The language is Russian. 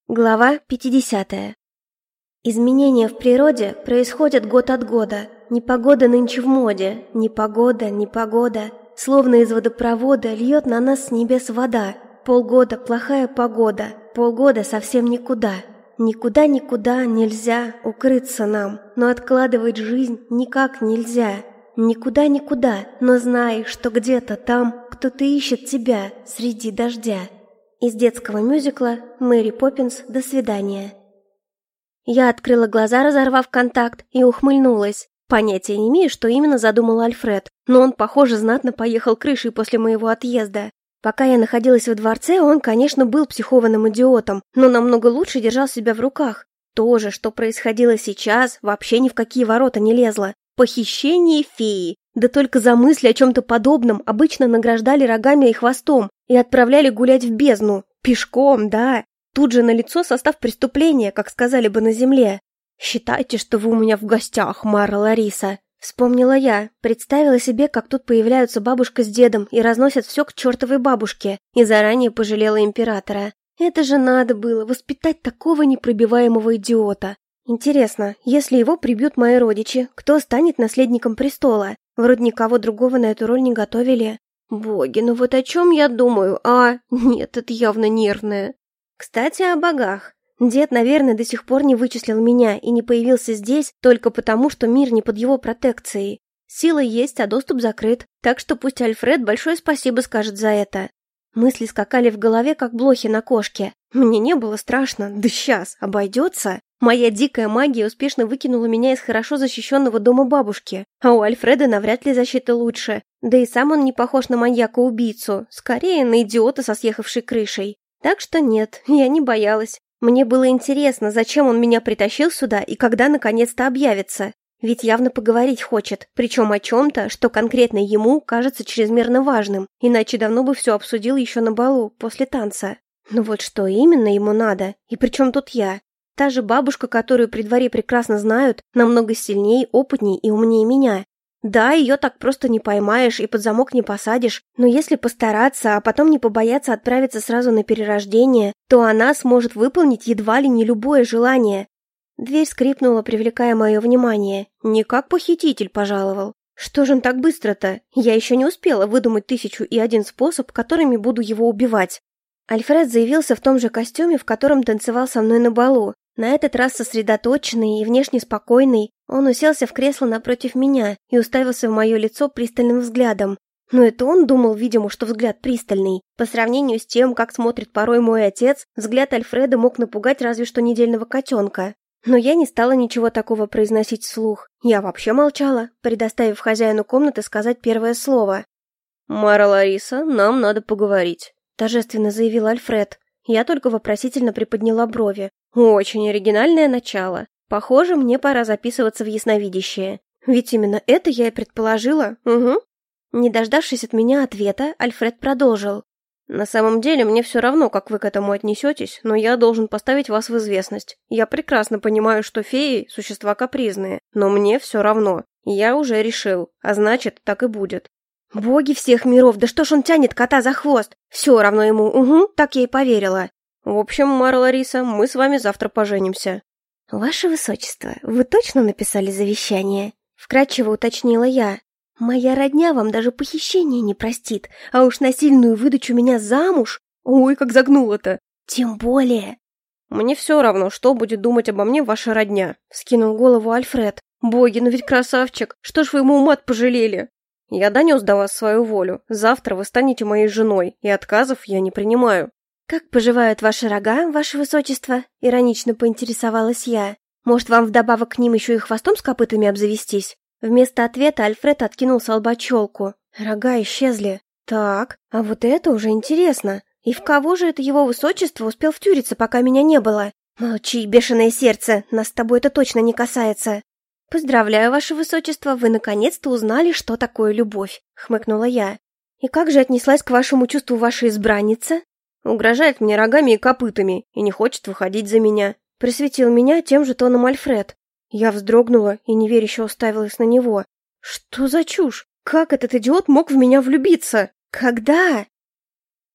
Глава 50. Изменения в природе происходят год от года. Непогода нынче в моде. Непогода. Словно из водопровода льет на нас с небес вода. Полгода плохая погода. Полгода совсем никуда. Никуда нельзя укрыться нам. Но откладывать жизнь никак нельзя. Никуда, но знай, что где-то там кто-то ищет тебя среди дождя. Из детского мюзикла «Мэри Поппинс. До свидания». Я открыла глаза, разорвав контакт, и ухмыльнулась. Понятия не имею, что именно задумал Альфред, но он, похоже, знатно поехал крышей после моего отъезда. Пока я находилась во дворце, он, конечно, был психованным идиотом, но намного лучше держал себя в руках. То же, что происходило сейчас, вообще ни в какие ворота не лезло. Похищение феи. Да только за мысли о чем-то подобном обычно награждали рогами и хвостом и отправляли гулять в бездну. Пешком, да. Тут же налицо состав преступления, как сказали бы на земле. «Считайте, что вы у меня в гостях, Мара Лариса», — вспомнила я. Представила себе, как тут появляются бабушка с дедом и разносят все к чертовой бабушке, и заранее пожалела императора. Это же надо было воспитать такого непробиваемого идиота. Интересно, если его прибьют мои родичи, кто станет наследником престола? Вроде никого другого на эту роль не готовили. Боги, ну вот о чем я думаю? Нет, это явно нервное. Кстати, о богах. Дед, наверное, до сих пор не вычислил меня и не появился здесь только потому, что мир не под его протекцией. Сила есть, а доступ закрыт, так что пусть Альфред большое спасибо скажет за это. Мысли скакали в голове, как блохи на кошке. Мне не было страшно, да сейчас, обойдется. Моя дикая магия успешно выкинула меня из хорошо защищенного дома бабушки, а у Альфреда навряд ли защита лучше. Да и сам он не похож на маньяка-убийцу, скорее на идиота со съехавшей крышей. Так что нет, я не боялась. Мне было интересно, зачем он меня притащил сюда и когда наконец-то объявится. Ведь явно поговорить хочет, причем о чем-то, что конкретно ему кажется чрезмерно важным, иначе давно бы все обсудил еще на балу, после танца. Но вот что именно ему надо, и при чем тут я? Та же бабушка, которую при дворе прекрасно знают, намного сильнее, опытней и умнее меня. Да, ее так просто не поймаешь и под замок не посадишь, но если постараться, а потом не побояться отправиться сразу на перерождение, то она сможет выполнить едва ли не любое желание. Дверь скрипнула, привлекая мое внимание. Не как похититель пожаловал. Что же он так быстро-то? Я еще не успела выдумать 1001 способ, которыми буду его убивать. Альфред заявился в том же костюме, в котором танцевал со мной на балу. На этот раз сосредоточенный и внешне спокойный, он уселся в кресло напротив меня и уставился в мое лицо пристальным взглядом. Но это он думал, видимо, что взгляд пристальный. По сравнению с тем, как смотрит порой мой отец, взгляд Альфреда мог напугать разве что недельного котенка. Но я не стала ничего такого произносить вслух. Я вообще молчала, предоставив хозяину комнаты сказать первое слово. «Мара Лариса, нам надо поговорить», — торжественно заявил Альфред. Я только вопросительно приподняла брови. Очень оригинальное начало. Похоже, мне пора записываться в ясновидящее. Ведь именно это я и предположила. Угу. Не дождавшись от меня ответа, Альфред продолжил. «На самом деле, мне все равно, как вы к этому отнесетесь, но я должен поставить вас в известность. Я прекрасно понимаю, что феи – существа капризные, но мне все равно. Я уже решил, а значит, так и будет». «Боги всех миров, да что ж он тянет кота за хвост? Все равно ему, угу, так я и поверила». «В общем, Мара Лариса, мы с вами завтра поженимся». «Ваше Высочество, вы точно написали завещание?» – вкратчиво уточнила я. «Моя родня вам даже похищение не простит, а уж насильную выдачу меня замуж? Ой, как загнуло-то! Тем более!» «Мне все равно, что будет думать обо мне ваша родня», – вскинул голову Альфред. «Боги, ну ведь красавчик, что ж вы ему ума пожалели?» «Я донес до вас свою волю. Завтра вы станете моей женой, и отказов я не принимаю». «Как поживают ваши рога, ваше высочество?» — иронично поинтересовалась я. «Может, вам вдобавок к ним еще и хвостом с копытами обзавестись?» Вместо ответа Альфред откинул с лба челку. Рога исчезли. Так, а вот это уже интересно. И в кого же это его высочество успел втюриться, пока меня не было? Молчи, бешеное сердце, нас с тобой это точно не касается. «Поздравляю, ваше высочество, вы наконец-то узнали, что такое любовь», — хмыкнула я. «И как же отнеслась к вашему чувству ваша избранница?» «Угрожает мне рогами и копытами и не хочет выходить за меня», — просветил меня тем же тоном Альфред. Я вздрогнула и неверяще уставилась на него. «Что за чушь? Как этот идиот мог в меня влюбиться? Когда?»